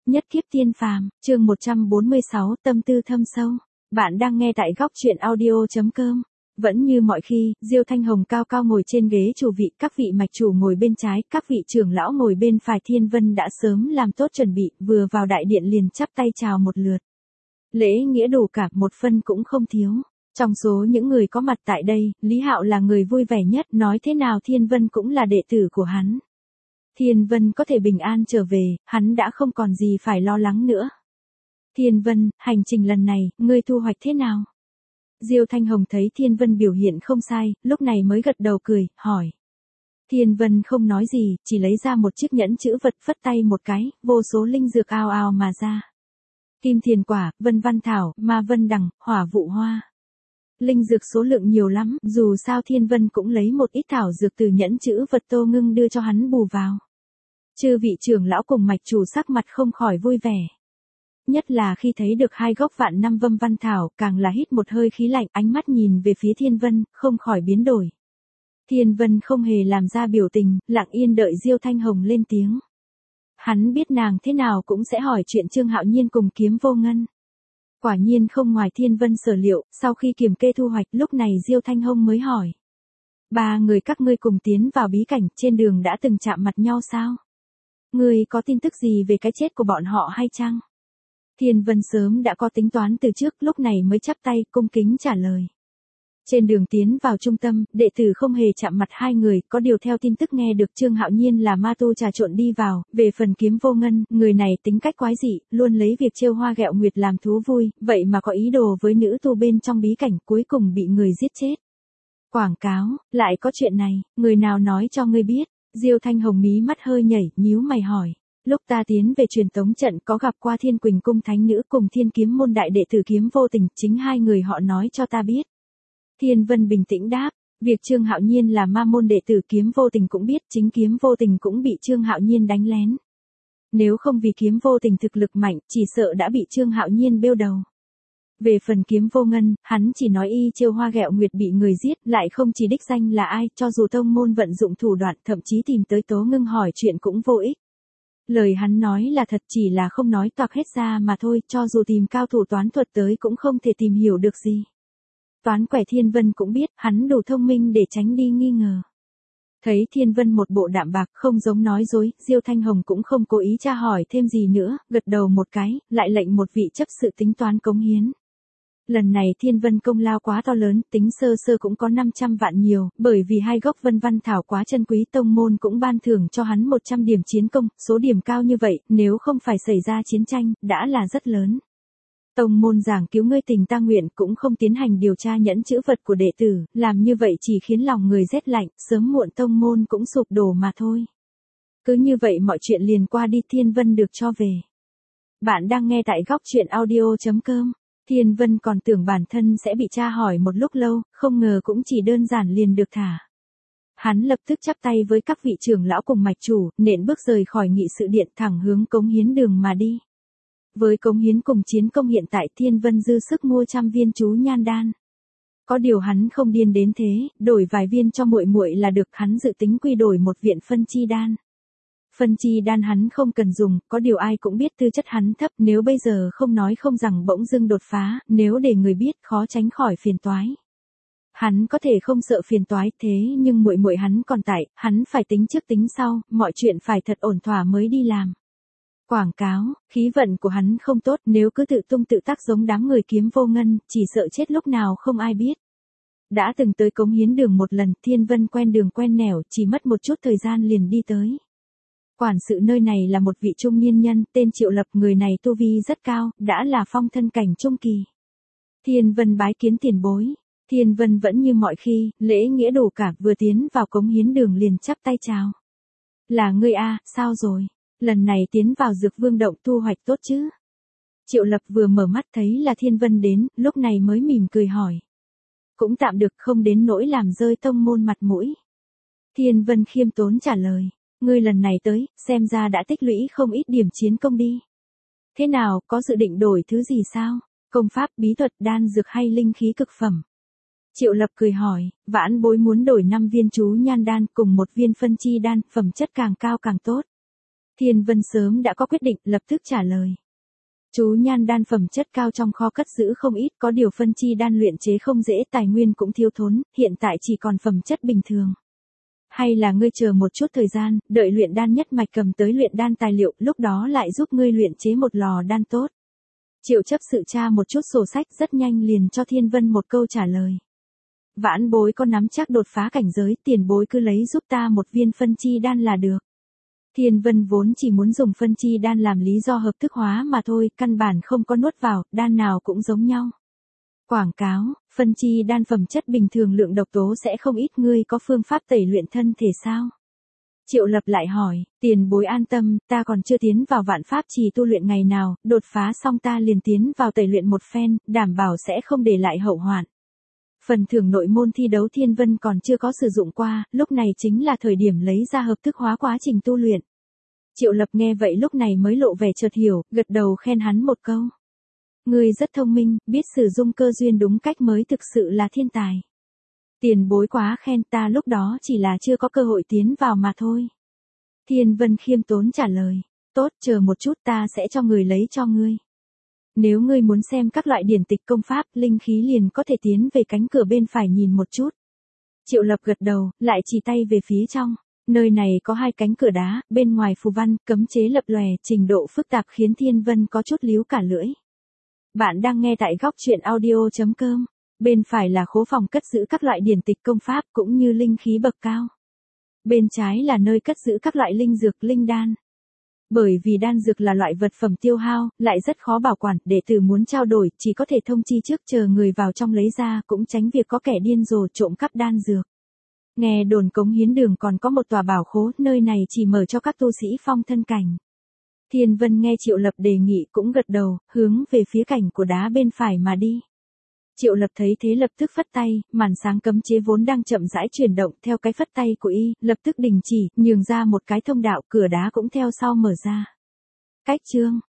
Nhất kiếp tiên phàm, chương 146, tâm tư thâm sâu. Bạn đang nghe tại góc truyện audio.com. Vẫn như mọi khi, Diêu Thanh Hồng cao cao ngồi trên ghế chủ vị, các vị mạch chủ ngồi bên trái, các vị trưởng lão ngồi bên phải. Thiên Vân đã sớm làm tốt chuẩn bị, vừa vào đại điện liền chắp tay chào một lượt. Lễ nghĩa đủ cả, một phân cũng không thiếu. Trong số những người có mặt tại đây, Lý Hạo là người vui vẻ nhất, nói thế nào Thiên Vân cũng là đệ tử của hắn. Thiên Vân có thể bình an trở về, hắn đã không còn gì phải lo lắng nữa. Thiên Vân, hành trình lần này, ngươi thu hoạch thế nào? Diêu Thanh Hồng thấy Thiên Vân biểu hiện không sai, lúc này mới gật đầu cười, hỏi. Thiên Vân không nói gì, chỉ lấy ra một chiếc nhẫn chữ vật, phất tay một cái, vô số linh dược ào ào mà ra. Kim thiền quả, vân văn thảo, ma vân đằng, hỏa vụ hoa. Linh dược số lượng nhiều lắm, dù sao Thiên Vân cũng lấy một ít thảo dược từ nhẫn chữ vật Tô Ngưng đưa cho hắn bù vào. Chư vị trưởng lão cùng mạch chủ sắc mặt không khỏi vui vẻ. Nhất là khi thấy được 2 gốc vạn năm vân văn thảo, càng là hít một hơi khí lạnh, ánh mắt nhìn về phía Thiên Vân, không khỏi biến đổi. Thiên Vân không hề làm ra biểu tình, lặng yên đợi Diêu Thanh Hồng lên tiếng. Hắn biết nàng thế nào cũng sẽ hỏi chuyện Trương Hạo Nhiên cùng Kiếm Vô Ngân. Quả nhiên không ngoài Thiên Vân sở liệu, sau khi kiểm kê thu hoạch, lúc này Diêu Thanh Hồng mới hỏi. 3 người các ngươi cùng tiến vào bí cảnh, trên đường đã từng chạm mặt nhau sao? Ngươi có tin tức gì về cái chết của bọn họ hay chăng? Thiên Vân sớm đã có tính toán từ trước, lúc này mới chắp tay, cung kính trả lời. Trên đường tiến vào trung tâm, đệ tử không hề chạm mặt 2 người, có điều theo tin tức nghe được Trương Hạo Nhiên là ma tu trà trộn đi vào, về phần Kiếm Vô Ngân, người này tính cách quái dị, luôn lấy việc trêu hoa ghẹo nguyệt làm thú vui, vậy mà có ý đồ với nữ tu bên trong bí cảnh, cuối cùng bị người giết chết. Quảng cáo, lại có chuyện này, người nào nói cho ngươi biết? Diêu Thanh Hồng mí mắt hơi nhảy, nhíu mày hỏi. Lúc ta tiến về truyền tống trận có gặp qua Thiên Quỳnh cung thánh nữ cùng Thiên Kiếm môn đại đệ tử Kiếm Vô Tình, chính 2 người họ nói cho ta biết. Thiên Vân bình tĩnh đáp, việc Trương Hạo Nhiên là ma môn đệ tử Kiếm Vô Tình cũng biết, chính Kiếm Vô Tình cũng bị Trương Hạo Nhiên đánh lén. Nếu không vì Kiếm Vô Tình thực lực mạnh, chỉ sợ đã bị Trương Hạo Nhiên bêu đầu. Về phần Kiếm Vô Ngân, hắn chỉ nói y trêu hoa ghẹo nguyệt bị người giết, lại không chỉ đích danh là ai, cho dù tông môn vận dụng thủ đoạn, thậm chí tìm tới Tố Ngưng hỏi chuyện cũng vô ích. Lời hắn nói là thật, chỉ là không nói toạc hết ra mà thôi, cho dù tìm cao thủ toán thuật tới cũng không thể tìm hiểu được gì. Toán quẻ Thiên Vân cũng biết, hắn đủ thông minh để tránh đi nghi ngờ. Thấy Thiên Vân một bộ đạm bạc, không giống nói dối, Diêu Thanh Hồng cũng không cố ý tra hỏi thêm gì nữa, gật đầu một cái, lại lệnh một vị chấp sự tính toán cống hiến. Lần này Thiên Vân công lao quá to lớn, tính sơ sơ cũng có 500 vạn nhiều, bởi vì 2 gốc vân văn thảo quá chân quý, tông môn cũng ban thưởng cho hắn 100 điểm chiến công, số điểm cao như vậy, nếu không phải xảy ra chiến tranh, đã là rất lớn. Tông môn giảng cứu ngươi tình ta nguyện, cũng không tiến hành điều tra nhẫn chữ vật của đệ tử, làm như vậy chỉ khiến lòng người rét lạnh, sớm muộn tông môn cũng sụp đổ mà thôi. Cứ như vậy mọi chuyện liền qua đi, Thiên Vân được cho về. Bạn đang nghe tại góc truyện audio.com. Thiên Vân còn tưởng bản thân sẽ bị tra hỏi một lúc lâu, không ngờ cũng chỉ đơn giản liền được thả. Hắn lập tức chắp tay với các vị trưởng lão cùng mạch chủ, nện bước rời khỏi nghị sự điện thẳng hướng cống hiến đường mà đi. Với cống hiến cùng chiến công hiện tại, Thiên Vân dư sức mua 100 viên chú nhan đan. Có điều hắn không điên đến thế, đổi vài viên cho muội muội là được, hắn dự tính quy đổi một viện phân chi đan. Phân chi đan hắn không cần dùng, có điều ai cũng biết tư chất hắn thấp, nếu bây giờ không nói không rằng bỗng dưng đột phá, nếu để người biết khó tránh khỏi phiền toái. Hắn có thể không sợ phiền toái, thế nhưng muội muội hắn còn tại, hắn phải tính trước tính sau, mọi chuyện phải thật ổn thỏa mới đi làm. Quảng cáo, khí vận của hắn không tốt, nếu cứ tự tung tự tác giống đám người Kiếm Vô Ngân, chỉ sợ chết lúc nào không ai biết. Đã từng tới cống hiến đường một lần, Thiên Vân quen đường quen nẻo, chỉ mất một chút thời gian liền đi tới. Quản sự nơi này là một vị trung niên nhân, tên Triệu Lập, người này tu vi rất cao, đã là phong thân cảnh trung kỳ. Thiên Vân bái kiến tiền bối. Thiên Vân vẫn như mọi khi, lễ nghĩa đủ cả, vừa tiến vào cống hiến đường liền chắp tay chào. Là ngươi a, sao rồi? Lần này tiến vào Dược Vương động thu hoạch tốt chứ? Triệu Lập vừa mở mắt thấy là Thiên Vân đến, lúc này mới mỉm cười hỏi. Cũng tạm được, không đến nỗi làm rơi tông môn mặt mũi. Thiên Vân khiêm tốn trả lời. Ngươi lần này tới, xem ra đã tích lũy không ít điểm chiến công đi. Thế nào, có dự định đổi thứ gì sao? Công pháp, bí thuật, đan dược hay linh khí cực phẩm? Triệu Lập cười hỏi, vãn bối muốn đổi 5 viên chú nhan đan cùng 1 viên phân chi đan, phẩm chất càng cao càng tốt. Thiên Vân sớm đã có quyết định, lập tức trả lời. Chú nhan đan phẩm chất cao trong kho cất giữ không ít, có điều phân chi đan luyện chế không dễ, tài nguyên cũng thiếu thốn, hiện tại chỉ còn phẩm chất bình thường. Hay là ngươi chờ một chút thời gian, đợi luyện đan nhất mạch cầm tới luyện đan tài liệu, lúc đó lại giúp ngươi luyện chế một lò đan tốt. Triệu chấp sự tra một chút sổ sách, rất nhanh liền cho Thiên Vân một câu trả lời. Vãn bối có nắm chắc đột phá cảnh giới, tiền bối cứ lấy giúp ta một viên phân chi đan là được. Thiên Vân vốn chỉ muốn dùng phân chi đan làm lý do hợp thức hóa mà thôi, căn bản không có nuốt vào, đan nào cũng giống nhau. Quảng cáo, phân chi đan phẩm chất bình thường lượng độc tố sẽ không ít, ngươi có phương pháp tẩy luyện thân thể sao? Triệu Lập lại hỏi, tiền bối an tâm, ta còn chưa tiến vào vạn pháp trì tu luyện ngày nào, đột phá xong ta liền tiến vào tẩy luyện một phen, đảm bảo sẽ không để lại hậu hoạn. Phần thưởng nội môn thi đấu Thiên Vân còn chưa có sử dụng qua, lúc này chính là thời điểm lấy ra hợp thức hóa quá trình tu luyện. Triệu Lập nghe vậy lúc này mới lộ vẻ chợt hiểu, gật đầu khen hắn một câu. Ngươi rất thông minh, biết sử dụng cơ duyên đúng cách mới thực sự là thiên tài. Tiền bối quá khen, ta lúc đó chỉ là chưa có cơ hội tiến vào mà thôi. Thiên Vân khiêm tốn trả lời, tốt, chờ một chút ta sẽ cho người lấy cho ngươi. Nếu ngươi muốn xem các loại điển tịch công pháp, linh khí liền có thể tiến về cánh cửa bên phải nhìn một chút. Triệu Lập gật đầu, lại chỉ tay về phía trong. Nơi này có 2 cánh cửa đá, bên ngoài phù văn, cấm chế lập lòe, trình độ phức tạp khiến Thiên Vân có chút líu cả lưỡi. Bạn đang nghe tại góc truyện audio.com. Bên phải là khố phòng cất giữ các loại điển tịch công pháp cũng như linh khí bậc cao. Bên trái là nơi cất giữ các loại linh dược, linh đan. Bởi vì đan dược là loại vật phẩm tiêu hao, lại rất khó bảo quản, đệ tử muốn trao đổi, chỉ có thể thông chi trước chờ người vào trong lấy ra, cũng tránh việc có kẻ điên rồ trộm cắp đan dược. Nghe đồn Cống Hiến Đường còn có một tòa bảo khố, nơi này chỉ mở cho các tu sĩ phong thân cảnh. Thiên Vân nghe Triệu Lập đề nghị cũng gật đầu, hướng về phía cảnh của đá bên phải mà đi. Triệu Lập thấy thế lập tức phất tay, màn sáng cấm chế vốn đang chậm rãi chuyển động theo cái phất tay của y, lập tức đình chỉ, nhường ra một cái thông đạo, cửa đá cũng theo sau mở ra. Cách chương